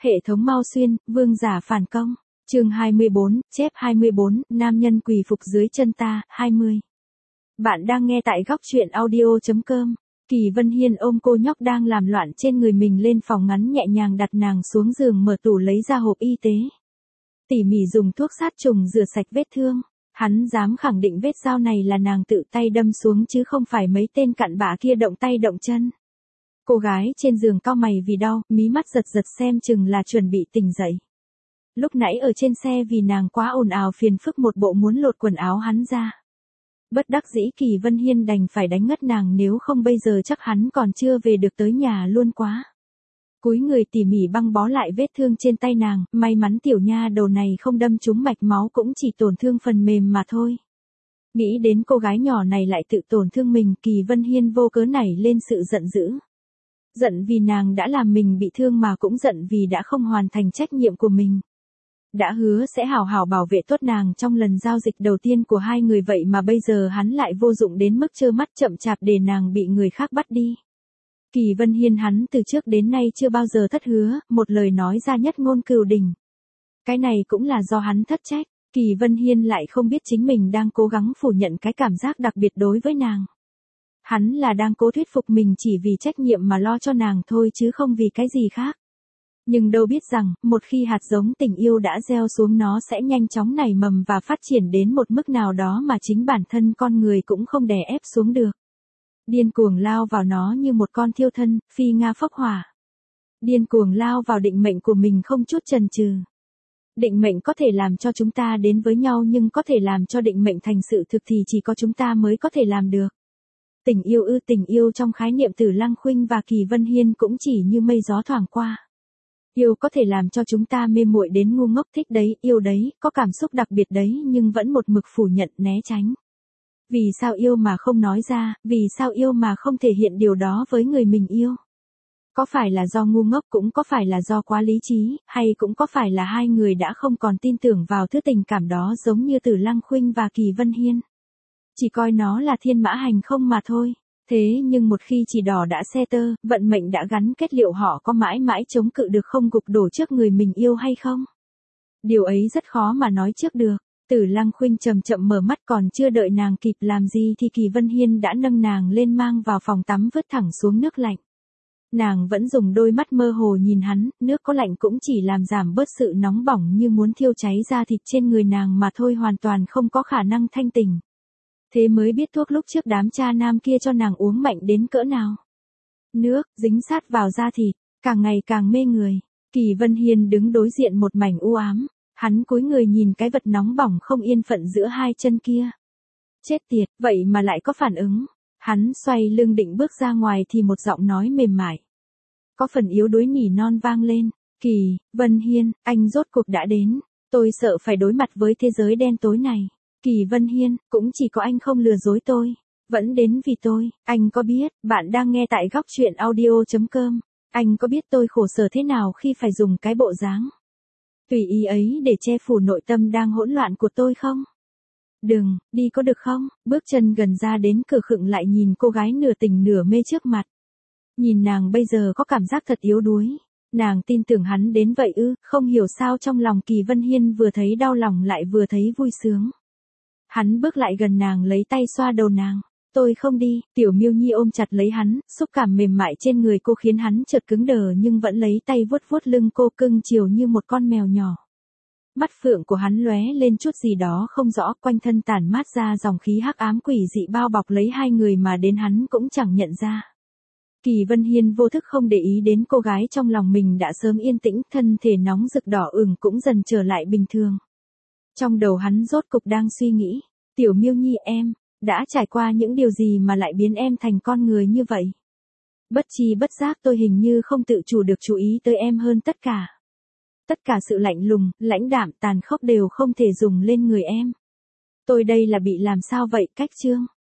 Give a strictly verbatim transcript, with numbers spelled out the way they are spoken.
Hệ thống Mao Xuyên, vương giả phản công. Chương hai mươi bốn, chép hai mươi bốn, nam nhân quỳ phục dưới chân ta, hai mươi. Bạn đang nghe tại góc truyện audio chấm com. Kỳ Vân Hiên ôm cô nhóc đang làm loạn trên người mình lên phòng ngắn, nhẹ nhàng đặt nàng xuống giường, mở tủ lấy ra hộp y tế. Tỉ mỉ dùng thuốc sát trùng rửa sạch vết thương. Hắn dám khẳng định vết dao này là nàng tự tay đâm xuống chứ không phải mấy tên cặn bã kia động tay động chân. Cô gái trên giường cau mày vì đau, mí mắt giật giật xem chừng là chuẩn bị tỉnh dậy. Lúc nãy ở trên xe vì nàng quá ồn ào phiền phức một bộ muốn lột quần áo hắn ra. Bất đắc dĩ Kỳ Vân Hiên đành phải đánh ngất nàng, nếu không bây giờ chắc hắn còn chưa về được tới nhà luôn quá. Cúi người tỉ mỉ băng bó lại vết thương trên tay nàng, may mắn tiểu nha đầu này không đâm trúng mạch máu, cũng chỉ tổn thương phần mềm mà thôi. Nghĩ đến cô gái nhỏ này lại tự tổn thương mình, Kỳ Vân Hiên vô cớ nảy lên sự giận dữ. Giận vì nàng đã làm mình bị thương, mà cũng giận vì đã không hoàn thành trách nhiệm của mình. Đã hứa sẽ hảo hảo bảo vệ tốt nàng trong lần giao dịch đầu tiên của hai người, vậy mà bây giờ hắn lại vô dụng đến mức trơ mắt chậm chạp để nàng bị người khác bắt đi. Kỳ Vân Hiên hắn từ trước đến nay chưa bao giờ thất hứa, một lời nói ra nhất ngôn cửu đỉnh. Cái này cũng là do hắn thất trách, Kỳ Vân Hiên lại không biết chính mình đang cố gắng phủ nhận cái cảm giác đặc biệt đối với nàng. Hắn là đang cố thuyết phục mình chỉ vì trách nhiệm mà lo cho nàng thôi chứ không vì cái gì khác. Nhưng đâu biết rằng, một khi hạt giống tình yêu đã gieo xuống, nó sẽ nhanh chóng nảy mầm và phát triển đến một mức nào đó mà chính bản thân con người cũng không đè ép xuống được. Điên cuồng lao vào nó như một con thiêu thân, phi nga phốc hỏa. Điên cuồng lao vào định mệnh của mình không chút chần chừ. Định mệnh có thể làm cho chúng ta đến với nhau, nhưng có thể làm cho định mệnh thành sự thực thì chỉ có chúng ta mới có thể làm được. Tình yêu ư, tình yêu trong khái niệm Tử Lăng Khuynh và Kỳ Vân Hiên cũng chỉ như mây gió thoảng qua. Yêu có thể làm cho chúng ta mê muội đến ngu ngốc, thích đấy, yêu đấy, có cảm xúc đặc biệt đấy, nhưng vẫn một mực phủ nhận, né tránh. Vì sao yêu mà không nói ra, vì sao yêu mà không thể hiện điều đó với người mình yêu? Có phải là do ngu ngốc, cũng có phải là do quá lý trí, hay cũng có phải là hai người đã không còn tin tưởng vào thứ tình cảm đó giống như Tử Lăng Khuynh và Kỳ Vân Hiên? Chỉ coi nó là thiên mã hành không mà thôi. Thế nhưng một khi chỉ đỏ đã xe tơ, vận mệnh đã gắn kết, liệu họ có mãi mãi chống cự được không, gục đổ trước người mình yêu hay không? Điều ấy rất khó mà nói trước được. Tử Lăng Khuynh chậm chậm mở mắt, còn chưa đợi nàng kịp làm gì thì Kỳ Vân Hiên đã nâng nàng lên mang vào phòng tắm, vứt thẳng xuống nước lạnh. Nàng vẫn dùng đôi mắt mơ hồ nhìn hắn, nước có lạnh cũng chỉ làm giảm bớt sự nóng bỏng như muốn thiêu cháy da thịt trên người nàng mà thôi, hoàn toàn không có khả năng thanh tỉnh. Thế mới biết thuốc lúc trước đám cha nam kia cho nàng uống mạnh đến cỡ nào. Nước, dính sát vào da thịt, càng ngày càng mê người. Kỳ Vân Hiên đứng đối diện một mảnh u ám. Hắn cúi người nhìn cái vật nóng bỏng không yên phận giữa hai chân kia. Chết tiệt, vậy mà lại có phản ứng. Hắn xoay lưng định bước ra ngoài thì một giọng nói mềm mại, có phần yếu đuối nỉ non vang lên. Kỳ Vân Hiên, anh rốt cuộc đã đến. Tôi sợ phải đối mặt với thế giới đen tối này. Kỳ Vân Hiên, cũng chỉ có anh không lừa dối tôi. Vẫn đến vì tôi. Anh có biết, bạn đang nghe tại góc truyện audio chấm com. Anh có biết tôi khổ sở thế nào khi phải dùng cái bộ dáng tùy ý ấy để che phủ nội tâm đang hỗn loạn của tôi không? Đừng, đi có được không? Bước chân gần ra đến cửa, khựng lại nhìn cô gái nửa tỉnh nửa mê trước mặt. Nhìn nàng bây giờ có cảm giác thật yếu đuối. Nàng tin tưởng hắn đến vậy ư? Không hiểu sao trong lòng Kỳ Vân Hiên vừa thấy đau lòng lại vừa thấy vui sướng. Hắn bước lại gần nàng, lấy tay xoa đầu nàng. Tôi không đi. Tiểu Miêu Nhi ôm chặt lấy hắn, xúc cảm mềm mại trên người cô khiến hắn chợt cứng đờ, nhưng vẫn lấy tay vuốt vuốt lưng cô, cưng chiều như một con mèo nhỏ. Mắt phượng của hắn lóe lên chút gì đó không rõ, quanh thân tản mát ra dòng khí hắc ám quỷ dị bao bọc lấy hai người mà đến hắn cũng chẳng nhận ra. Kỳ Vân Hiên vô thức không để ý đến cô gái trong lòng mình đã sớm yên tĩnh, thân thể nóng rực đỏ ửng cũng dần trở lại bình thường. Trong đầu hắn rốt cục đang suy nghĩ, Tiểu Miêu Nhi em, đã trải qua những điều gì mà lại biến em thành con người như vậy? Bất chi bất giác tôi hình như không tự chủ được chú ý tới em hơn tất cả. Tất cả sự lạnh lùng, lãnh đạm, tàn khốc đều không thể dùng lên người em. Tôi đây là bị làm sao vậy? Cách chương.